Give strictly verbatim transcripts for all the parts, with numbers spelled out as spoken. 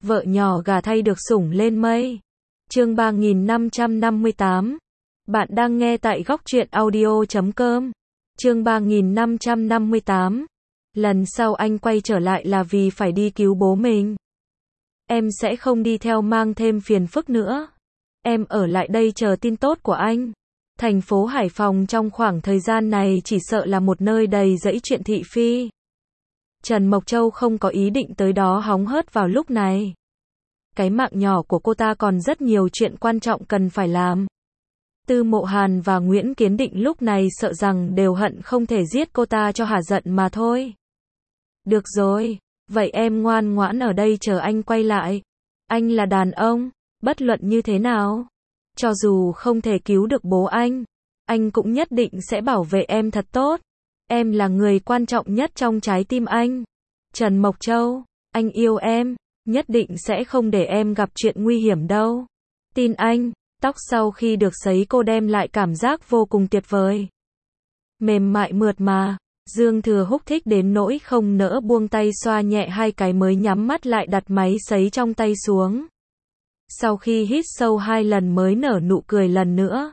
Vợ nhỏ gà thay được sủng lên mây. Chương ba nghìn năm trăm năm mươi tám. Bạn đang nghe tại góc truyện audio chấm com. Chương ba nghìn năm trăm năm mươi tám. Lần sau anh quay trở lại là vì phải đi cứu bố mình. Em sẽ không đi theo mang thêm phiền phức nữa. Em ở lại đây chờ tin tốt của anh. Thành phố Hải Phòng trong khoảng thời gian này chỉ sợ là một nơi đầy rẫy chuyện thị phi. Trần Mộc Châu không có ý định tới đó hóng hớt vào lúc này. Cái mạng nhỏ của cô ta còn rất nhiều chuyện quan trọng cần phải làm. Tư Mộ Hàn và Nguyễn Kiến Định lúc này sợ rằng đều hận không thể giết cô ta cho hả giận mà thôi. Được rồi, vậy em ngoan ngoãn ở đây chờ anh quay lại. Anh là đàn ông, bất luận như thế nào. Cho dù không thể cứu được bố anh, anh cũng nhất định sẽ bảo vệ em thật tốt. Em là người quan trọng nhất trong trái tim anh. Trần Mộc Châu, anh yêu em, nhất định sẽ không để em gặp chuyện nguy hiểm đâu. Tin anh. Tóc sau khi được sấy cô đem lại cảm giác vô cùng tuyệt vời. Mềm mại mượt mà, Dương Thừa Húc thích đến nỗi không nỡ buông tay xoa nhẹ hai cái mới nhắm mắt lại đặt máy sấy trong tay xuống. Sau khi hít sâu hai lần mới nở nụ cười lần nữa.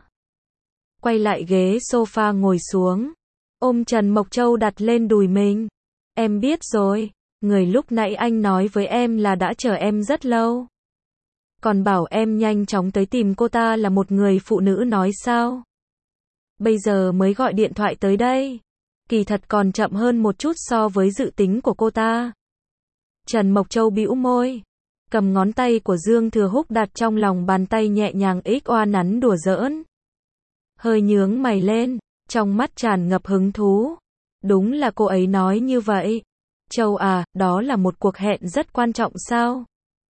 Quay lại ghế sofa ngồi xuống, ôm Trần Mộc Châu đặt lên đùi mình. Em biết rồi, người lúc nãy anh nói với em là đã chờ em rất lâu. Còn bảo em nhanh chóng tới tìm cô ta là một người phụ nữ nói sao? Bây giờ mới gọi điện thoại tới đây. Kỳ thật còn chậm hơn một chút so với dự tính của cô ta. Trần Mộc Châu bĩu môi, cầm ngón tay của Dương Thừa Húc đặt trong lòng bàn tay nhẹ nhàng ích oa nắn đùa giỡn. Hơi nhướng mày lên, trong mắt tràn ngập hứng thú. Đúng là cô ấy nói như vậy. Châu à, đó là một cuộc hẹn rất quan trọng sao?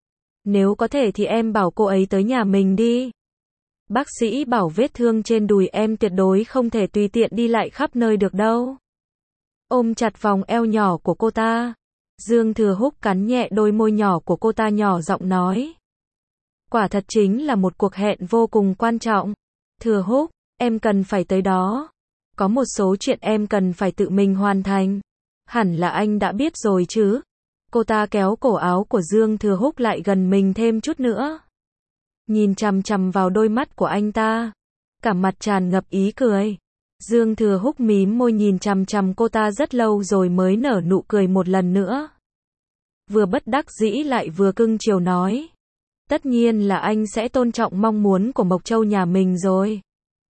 Nếu có thể thì em bảo cô ấy tới nhà mình đi. Bác sĩ bảo vết thương trên đùi em tuyệt đối không thể tùy tiện đi lại khắp nơi được đâu. Ôm chặt vòng eo nhỏ của cô ta, Dương Thừa Húc cắn nhẹ đôi môi nhỏ của cô ta nhỏ giọng nói. Quả thật chính là một cuộc hẹn vô cùng quan trọng. Thừa Húc, em cần phải tới đó. Có một số chuyện em cần phải tự mình hoàn thành. Hẳn là anh đã biết rồi chứ. Cô ta kéo cổ áo của Dương Thừa Húc lại gần mình thêm chút nữa. Nhìn chằm chằm vào đôi mắt của anh ta, cả mặt tràn ngập ý cười. Dương Thừa Húc mím môi nhìn chằm chằm cô ta rất lâu rồi mới nở nụ cười một lần nữa. Vừa bất đắc dĩ lại vừa cưng chiều nói. Tất nhiên là anh sẽ tôn trọng mong muốn của Mộc Châu nhà mình rồi.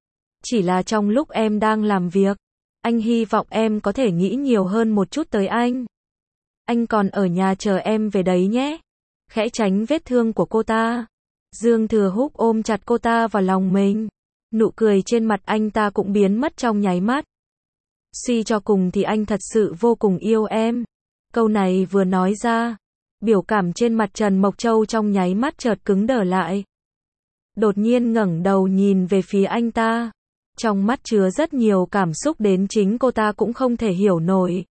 Chỉ là trong lúc em đang làm việc, anh hy vọng em có thể nghĩ nhiều hơn một chút tới anh. Anh còn ở nhà chờ em về đấy nhé. Khẽ tránh vết thương của cô ta, Dương Thừa Húc ôm chặt cô ta vào lòng mình. Nụ cười trên mặt anh ta cũng biến mất trong nháy mắt. Suy cho cùng thì anh thật sự vô cùng yêu em. Câu này vừa nói ra, biểu cảm trên mặt Trần Mộc Châu trong nháy mắt chợt cứng đờ lại. Đột nhiên ngẩng đầu nhìn về phía anh ta. Trong mắt chứa rất nhiều cảm xúc đến chính cô ta cũng không thể hiểu nổi.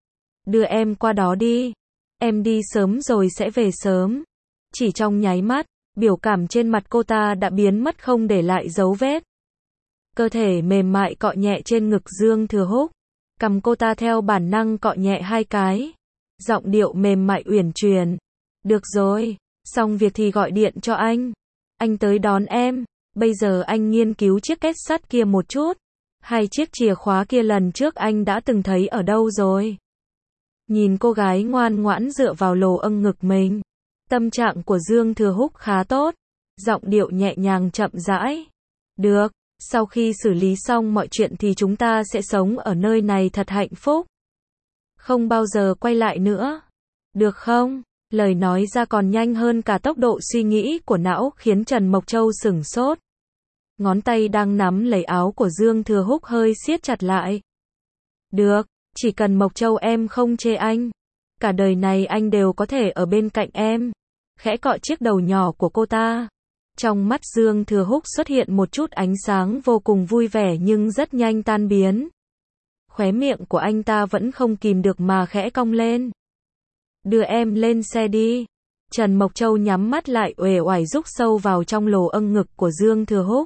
Đưa em qua đó đi. Em đi sớm rồi sẽ về sớm. Chỉ trong nháy mắt, biểu cảm trên mặt cô ta đã biến mất không để lại dấu vết. Cơ thể mềm mại cọ nhẹ trên ngực Dương Thừa Húc. Cầm cô ta theo bản năng cọ nhẹ hai cái. Giọng điệu mềm mại uyển chuyển. Được rồi, xong việc thì gọi điện cho anh. Anh tới đón em. Bây giờ anh nghiên cứu chiếc két sắt kia một chút. Hai chiếc chìa khóa kia lần trước anh đã từng thấy ở đâu rồi? Nhìn cô gái ngoan ngoãn dựa vào lồ âng ngực mình. Tâm trạng của Dương Thừa Húc khá tốt. Giọng điệu nhẹ nhàng chậm rãi. Được, sau khi xử lý xong mọi chuyện thì chúng ta sẽ sống ở nơi này thật hạnh phúc. Không bao giờ quay lại nữa. Được không? Lời nói ra còn nhanh hơn cả tốc độ suy nghĩ của não khiến Trần Mộc Châu sửng sốt. Ngón tay đang nắm lấy áo của Dương Thừa Húc hơi siết chặt lại. Được, chỉ cần Mộc Châu em không chê anh. Cả đời này anh đều có thể ở bên cạnh em. Khẽ cọ chiếc đầu nhỏ của cô ta. Trong mắt Dương Thừa Húc xuất hiện một chút ánh sáng vô cùng vui vẻ nhưng rất nhanh tan biến. Khóe miệng của anh ta vẫn không kìm được mà khẽ cong lên. Đưa em lên xe đi. Trần Mộc Châu nhắm mắt lại uể oải rúc sâu vào trong lồ âng ngực của Dương Thừa Húc.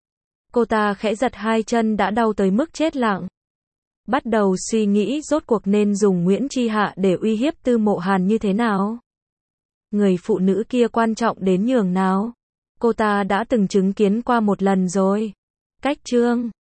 Cô ta khẽ giật hai chân đã đau tới mức chết lặng. Bắt đầu suy nghĩ rốt cuộc nên dùng Nguyễn Chi Hạ để uy hiếp Tư Mộ Hàn như thế nào. Người phụ nữ kia quan trọng đến nhường nào? Cô ta đã từng chứng kiến qua một lần rồi. Cách chương